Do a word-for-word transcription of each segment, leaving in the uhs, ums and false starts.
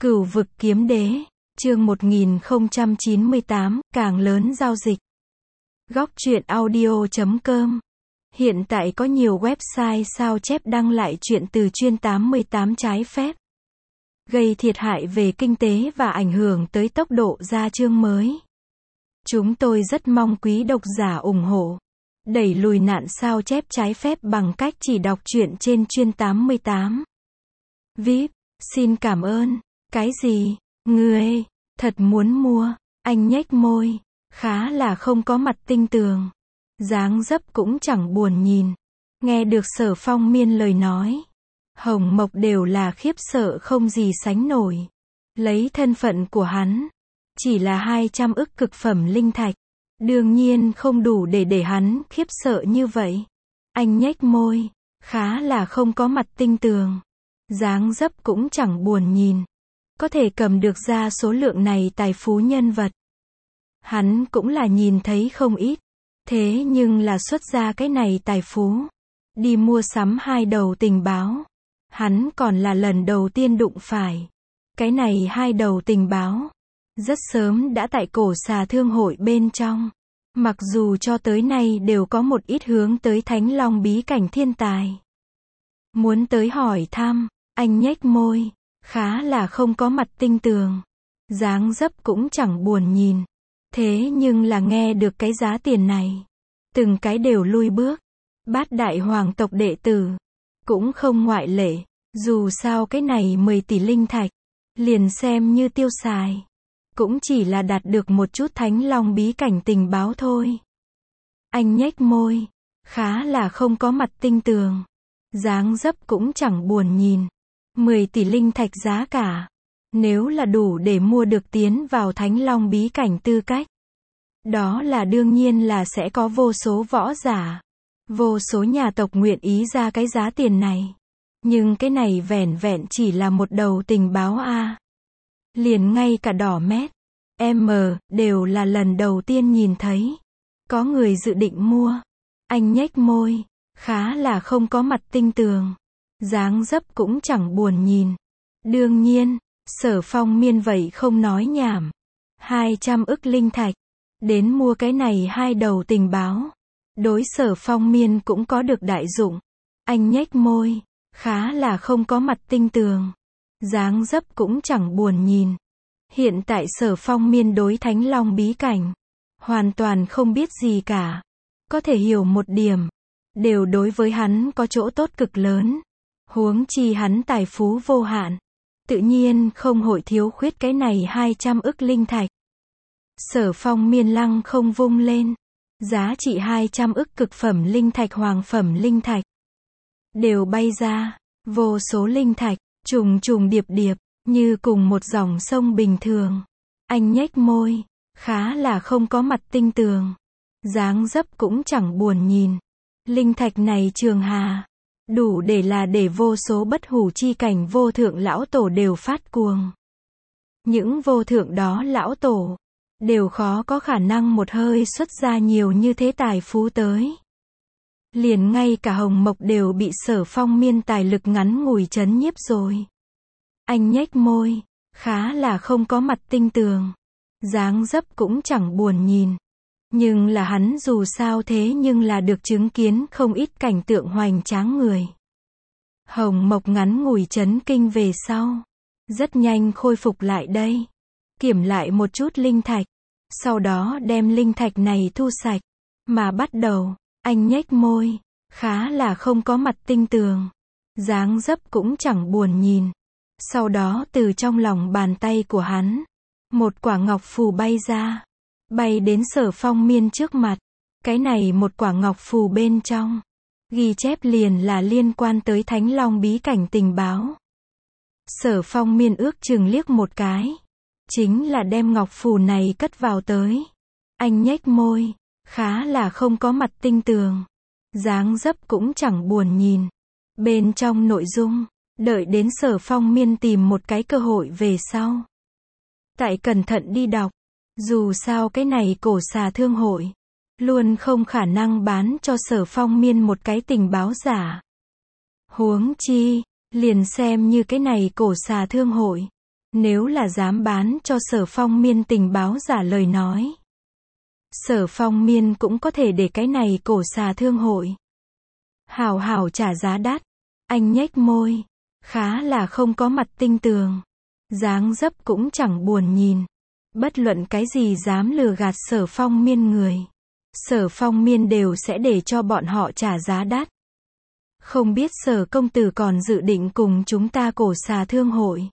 Cửu vực kiếm đế, chương một nghìn không trăm chín mươi tám, càng lớn giao dịch. Góc truyện audio chấm com. Hiện tại có nhiều website sao chép đăng lại chuyện từ chuyên tám mươi tám trái phép, gây thiệt hại về kinh tế và ảnh hưởng tới tốc độ ra chương mới. Chúng tôi rất mong quý độc giả ủng hộ, đẩy lùi nạn sao chép trái phép bằng cách chỉ đọc truyện trên chuyên tám mươi tám. vê i pê, xin cảm ơn. Cái gì? Người, thật muốn mua? Anh nhếch môi, khá là không có mặt tinh tường. Dáng dấp cũng chẳng buồn nhìn. Nghe được Sở Phong Miên lời nói, Hồng Mộc đều là khiếp sợ không gì sánh nổi. Lấy thân phận của hắn, chỉ là hai trăm ức cực phẩm linh thạch, đương nhiên không đủ để để hắn khiếp sợ như vậy. Anh nhếch môi, khá là không có mặt tinh tường. Dáng dấp cũng chẳng buồn nhìn. Có thể cầm được ra số lượng này tài phú nhân vật, hắn cũng là nhìn thấy không ít. Thế nhưng là xuất ra cái này tài phú, đi mua sắm hai đầu tình báo, hắn còn là lần đầu tiên đụng phải. Cái này hai đầu tình báo, rất sớm đã tại cổ xà thương hội bên trong. Mặc dù cho tới nay đều có một ít hướng tới Thánh Long bí cảnh thiên tài muốn tới hỏi thăm, anh nhếch môi, khá là không có mặt tinh tường. Dáng dấp cũng chẳng buồn nhìn. Thế nhưng là nghe được cái giá tiền này, từng cái đều lui bước. Bát đại hoàng tộc đệ tử cũng không ngoại lệ. Dù sao cái này mười tỷ linh thạch, liền xem như tiêu xài, cũng chỉ là đạt được một chút Thánh Long bí cảnh tình báo thôi. Anh nhếch môi, khá là không có mặt tinh tường. Dáng dấp cũng chẳng buồn nhìn. mười tỷ linh thạch giá cả, nếu là đủ để mua được tiến vào Thánh Long bí cảnh tư cách, đó là đương nhiên là sẽ có vô số võ giả, vô số nhà tộc nguyện ý ra cái giá tiền này. Nhưng cái này vẻn vẹn chỉ là một đầu tình báo a. Liền ngay cả đỏ mét, em đều là lần đầu tiên nhìn thấy. Có người dự định mua. Anh nhếch môi, khá là không có mặt tinh tường. Dáng dấp cũng chẳng buồn nhìn. Đương nhiên, Sở Phong Miên vậy không nói nhảm. hai trăm ức linh thạch, đến mua cái này hai đầu tình báo. Đối Sở Phong Miên cũng có được đại dụng. Anh nhếch môi, khá là không có mặt tinh tường. Dáng dấp cũng chẳng buồn nhìn. Hiện tại Sở Phong Miên đối Thánh Long bí cảnh hoàn toàn không biết gì cả. Có thể hiểu một điểm, đều đối với hắn có chỗ tốt cực lớn. Huống chi hắn tài phú vô hạn, tự nhiên không hội thiếu khuyết cái này hai trăm ức linh thạch. Sở Phong Miên lăng không vung lên, giá trị hai trăm ức cực phẩm linh thạch hoàng phẩm linh thạch đều bay ra, vô số linh thạch trùng trùng điệp điệp, như cùng một dòng sông bình thường. Anh nhếch môi, khá là không có mặt tinh tường. Dáng dấp cũng chẳng buồn nhìn. Linh thạch này trường hà, đủ để là để vô số bất hủ chi cảnh vô thượng lão tổ đều phát cuồng. Những vô thượng đó lão tổ, đều khó có khả năng một hơi xuất ra nhiều như thế tài phú tới. Liền ngay cả Hồng Mộc đều bị Sở Phong Miên tài lực ngắn ngủi chấn nhiếp rồi. Anh nhếch môi, khá là không có mặt tinh tường. Dáng dấp cũng chẳng buồn nhìn. Nhưng là hắn dù sao thế nhưng là được chứng kiến không ít cảnh tượng hoành tráng người. Hồng Mộc ngắn ngủi chấn kinh về sau, rất nhanh khôi phục lại đây. Kiểm lại một chút linh thạch, sau đó đem linh thạch này thu sạch, mà bắt đầu, anh nhếch môi, khá là không có mặt tinh tường. Dáng dấp cũng chẳng buồn nhìn. Sau đó từ trong lòng bàn tay của hắn, một quả ngọc phù bay ra, bay đến Sở Phong Miên trước mặt. Cái này một quả ngọc phù bên trong, ghi chép liền là liên quan tới Thánh Long bí cảnh tình báo. Sở Phong Miên ước chừng liếc một cái, chính là đem ngọc phù này cất vào tới. Anh nhếch môi, khá là không có mặt tinh tường. Dáng dấp cũng chẳng buồn nhìn. Bên trong nội dung, đợi đến Sở Phong Miên tìm một cái cơ hội về sau, tại cẩn thận đi đọc. Dù sao cái này cổ xà thương hội, luôn không khả năng bán cho Sở Phong Miên một cái tình báo giả. Huống chi, liền xem như cái này cổ xà thương hội, Nếu là dám bán cho Sở Phong Miên tình báo giả lời nói, Sở Phong Miên cũng có thể để cái này cổ xà thương hội hào hào trả giá đắt. Anh nhếch môi, khá là không có mặt tinh tường, dáng dấp cũng chẳng buồn nhìn. Bất luận cái gì dám lừa gạt Sở Phong Miên người, Sở Phong Miên đều sẽ để cho bọn họ trả giá đắt. Không biết Sở công tử còn dự định cùng chúng ta cổ xà thương hội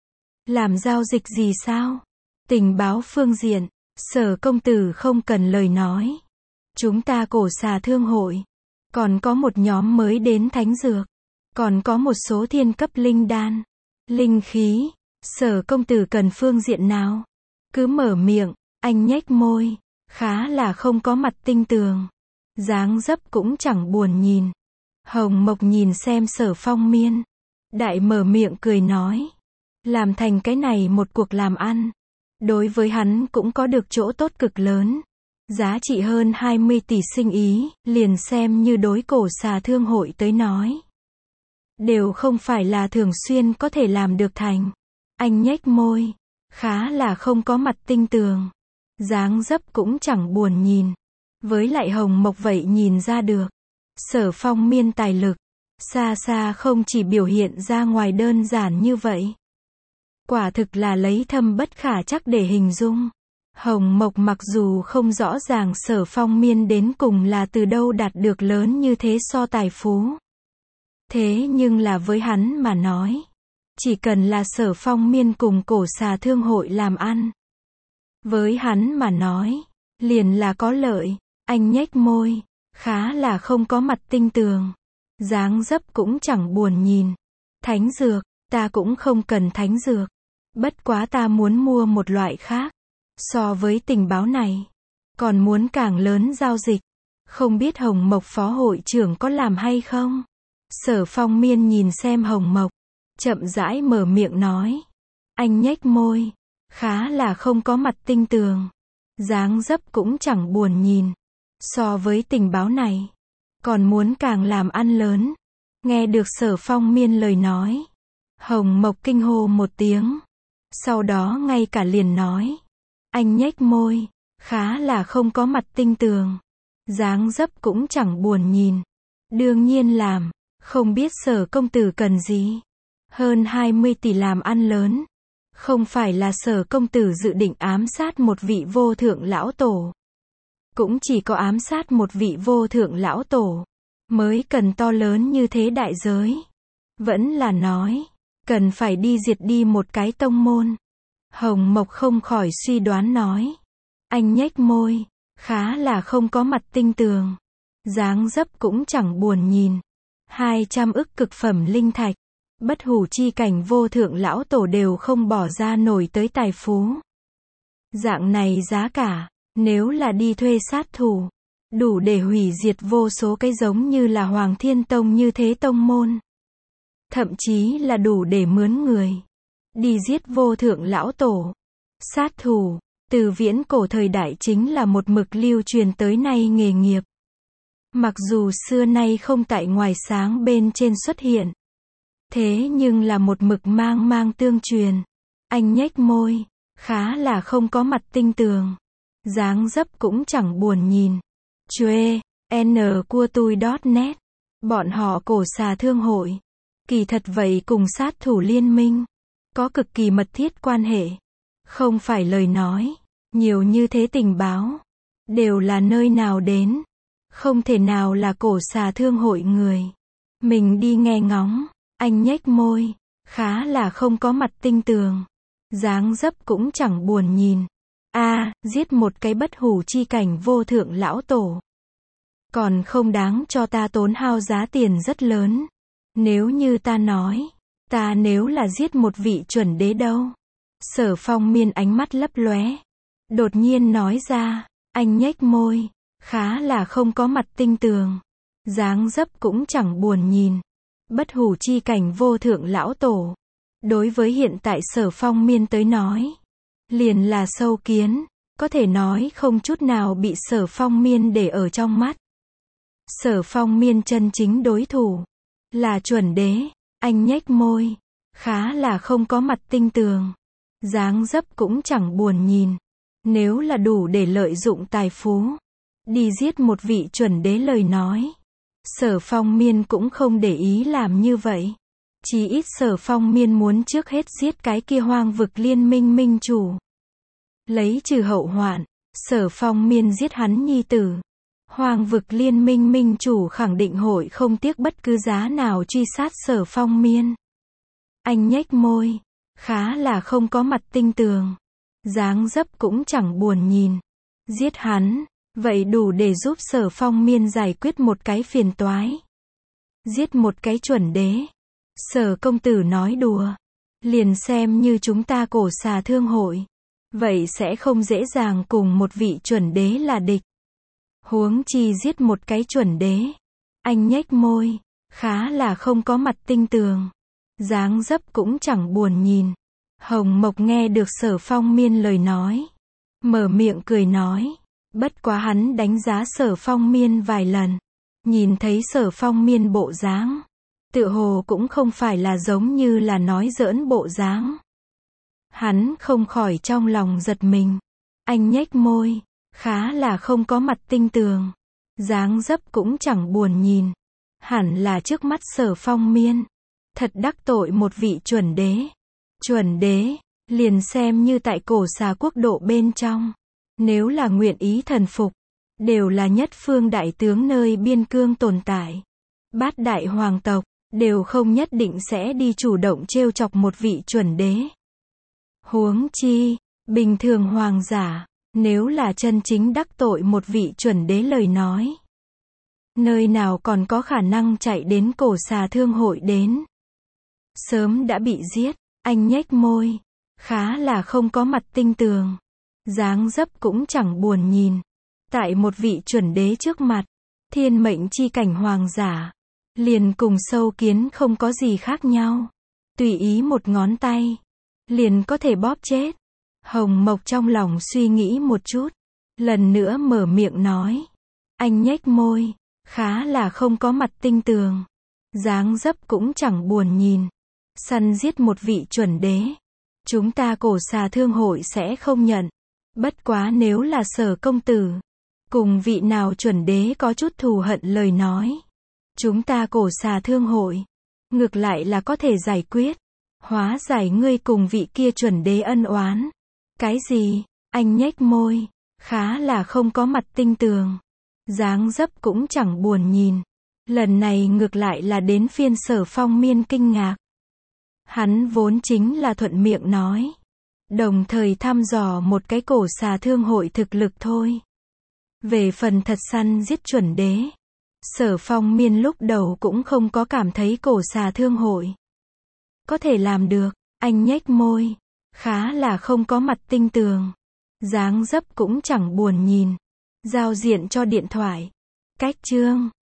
làm giao dịch gì sao? Tình báo phương diện, Sở công tử không cần lời nói. Chúng ta cổ xà thương hội còn có một nhóm mới đến thánh dược, còn có một số thiên cấp linh đan, linh khí. Sở công tử cần phương diện nào? Cứ mở miệng. Anh nhếch môi, khá là không có mặt tinh tường, dáng dấp cũng chẳng buồn nhìn. Hồng Mộc nhìn xem Sở Phong Miên, đại mở miệng cười nói, làm thành cái này một cuộc làm ăn, đối với hắn cũng có được chỗ tốt cực lớn. Giá trị hơn hai mươi tỷ sinh ý, liền xem như đối cổ xà thương hội tới nói, đều không phải là thường xuyên có thể làm được thành. Anh nhếch môi, khá là không có mặt tinh tường, dáng dấp cũng chẳng buồn nhìn. Với lại Hồng Mộc vậy nhìn ra được, Sở Phong Miên tài lực, xa xa không chỉ biểu hiện ra ngoài đơn giản như vậy. Quả thực là lấy thâm bất khả chắc để hình dung. Hồng Mộc mặc dù không rõ ràng Sở Phong Miên đến cùng là từ đâu đạt được lớn như thế so tài phú. Thế nhưng là với hắn mà nói, chỉ cần là Sở Phong Miên cùng cổ xà thương hội làm ăn, với hắn mà nói, liền là có lợi. Anh nhếch môi, khá là không có mặt tinh tường, dáng dấp cũng chẳng buồn nhìn. Thánh dược, ta cũng không cần thánh dược. Bất quá ta muốn mua một loại khác. So với tình báo này, còn muốn càng lớn giao dịch. Không biết Hồng Mộc phó hội trưởng có làm hay không? Sở Phong Miên nhìn xem Hồng Mộc, chậm rãi mở miệng nói. Anh nhếch môi, khá là không có mặt tinh tường, dáng dấp cũng chẳng buồn nhìn. So với tình báo này, còn muốn càng làm ăn lớn. Nghe được Sở Phong Miên lời nói, Hồng Mộc kinh hô một tiếng, sau đó ngay cả liền nói. Anh nhếch môi, khá là không có mặt tinh tường, dáng dấp cũng chẳng buồn nhìn. Đương nhiên làm, không biết Sở công tử cần gì. Hơn hai mươi tỷ làm ăn lớn, không phải là Sở công tử dự định ám sát một vị vô thượng lão tổ. Cũng chỉ có ám sát một vị vô thượng lão tổ mới cần to lớn như thế đại giới. Vẫn là nói, cần phải đi diệt đi một cái tông môn. Hồng Mộc không khỏi suy đoán nói. Anh nhếch môi, khá là không có mặt tinh tường, dáng dấp cũng chẳng buồn nhìn. hai trăm ức cực phẩm linh thạch, bất hủ chi cảnh vô thượng lão tổ đều không bỏ ra nổi tới tài phú. Dạng này giá cả, nếu là đi thuê sát thủ, đủ để hủy diệt vô số cái giống như là Hoàng Thiên Tông như thế tông môn. Thậm chí là đủ để mướn người đi giết vô thượng lão tổ. Sát thủ, từ viễn cổ thời đại chính là một mực lưu truyền tới nay nghề nghiệp. Mặc dù xưa nay không tại ngoài sáng bên trên xuất hiện, thế nhưng là một mực mang mang tương truyền. Anh nhếch môi, khá là không có mặt tinh tường, dáng dấp cũng chẳng buồn nhìn. Chuê, n cua tui chấm net. Bọn họ cổ xà thương hội, kỳ thật vậy cùng sát thủ liên minh, có cực kỳ mật thiết quan hệ. Không phải lời nói, nhiều như thế tình báo, đều là nơi nào đến. Không thể nào là cổ xà thương hội người. Mình đi nghe ngóng. Anh nhếch môi, khá là không có mặt tinh tường, dáng dấp cũng chẳng buồn nhìn. A, à, giết một cái bất hủ chi cảnh vô thượng lão tổ, còn không đáng cho ta tốn hao giá tiền rất lớn. Nếu như ta nói, ta nếu là giết một vị chuẩn đế đâu? Sở Phong Miên ánh mắt lấp lóe, đột nhiên nói ra. Anh nhếch môi, khá là không có mặt tinh tường, dáng dấp cũng chẳng buồn nhìn. Bất hủ chi cảnh vô thượng lão tổ, đối với hiện tại Sở Phong Miên tới nói, liền là sâu kiến, có thể nói không chút nào bị Sở Phong Miên để ở trong mắt. Sở Phong Miên chân chính đối thủ là chuẩn đế. Anh nhếch môi, khá là không có mặt tinh tường, dáng dấp cũng chẳng buồn nhìn. Nếu là đủ để lợi dụng tài phú, đi giết một vị chuẩn đế lời nói, Sở Phong Miên cũng không để ý làm như vậy. Chí ít Sở Phong Miên muốn trước hết giết cái kia Hoang Vực Liên Minh minh chủ. Lấy trừ hậu hoạn, Sở Phong Miên giết hắn nhi tử. Hoang Vực Liên Minh minh chủ khẳng định hội không tiếc bất cứ giá nào truy sát Sở Phong Miên. Anh nhếch môi, khá là không có mặt tinh tường. Dáng dấp cũng chẳng buồn nhìn. Giết hắn, vậy đủ để giúp Sở Phong Miên giải quyết một cái phiền toái. Giết một cái chuẩn đế. Sở công tử nói đùa. Liền xem như chúng ta Cổ Xà Thương hội, vậy sẽ không dễ dàng cùng một vị chuẩn đế là địch. Huống chi giết một cái chuẩn đế. Anh nhếch môi, khá là không có mặt tinh tường. Dáng dấp cũng chẳng buồn nhìn. Hồng Mộc nghe được Sở Phong Miên lời nói, mở miệng cười nói. Bất quá hắn đánh giá Sở Phong Miên vài lần. Nhìn thấy Sở Phong Miên bộ dáng, tựa hồ cũng không phải là giống như là nói giỡn bộ dáng. Hắn không khỏi trong lòng giật mình. Anh nhếch môi, khá là không có mặt tinh tường. Dáng dấp cũng chẳng buồn nhìn. Hẳn là trước mắt Sở Phong Miên thật đắc tội một vị chuẩn đế. Chuẩn đế, liền xem như tại Cổ Xà quốc độ bên trong, nếu là nguyện ý thần phục, đều là nhất phương đại tướng nơi biên cương tồn tại. Bát đại hoàng tộc, đều không nhất định sẽ đi chủ động trêu chọc một vị chuẩn đế. Huống chi, bình thường hoàng giả, nếu là chân chính đắc tội một vị chuẩn đế lời nói, nơi nào còn có khả năng chạy đến Cổ Xà Thương hội đến. Sớm đã bị giết. Anh nhếch môi, khá là không có mặt tinh tường. Dáng dấp cũng chẳng buồn nhìn. Tại một vị chuẩn đế trước mặt, thiên mệnh chi cảnh hoàng giả, liền cùng sâu kiến không có gì khác nhau. Tùy ý một ngón tay, liền có thể bóp chết. Hồng Mộc trong lòng suy nghĩ một chút, lần nữa mở miệng nói. Anh nhếch môi, khá là không có mặt tinh tường. Dáng dấp cũng chẳng buồn nhìn. Săn giết một vị chuẩn đế, chúng ta Cổ Xà Thương hội sẽ không nhận. Bất quá nếu là Sở công tử cùng vị nào chuẩn đế có chút thù hận lời nói, chúng ta Cổ Xà Thương hội ngược lại là có thể giải quyết, hóa giải ngươi cùng vị kia chuẩn đế ân oán. Cái gì? Anh nhếch môi, khá là không có mặt tinh tường. Dáng dấp cũng chẳng buồn nhìn. Lần này ngược lại là đến phiên Sở Phong Miên kinh ngạc. Hắn vốn chính là thuận miệng nói, đồng thời thăm dò một cái Cổ Xà Thương hội thực lực thôi. Về phần thật săn giết chuẩn đế, Sở Phong Miên lúc đầu cũng không có cảm thấy Cổ Xà Thương hội có thể làm được. Anh nhếch môi, khá là không có mặt tinh tường. Dáng dấp cũng chẳng buồn nhìn. Giao diện cho điện thoại. Cách chương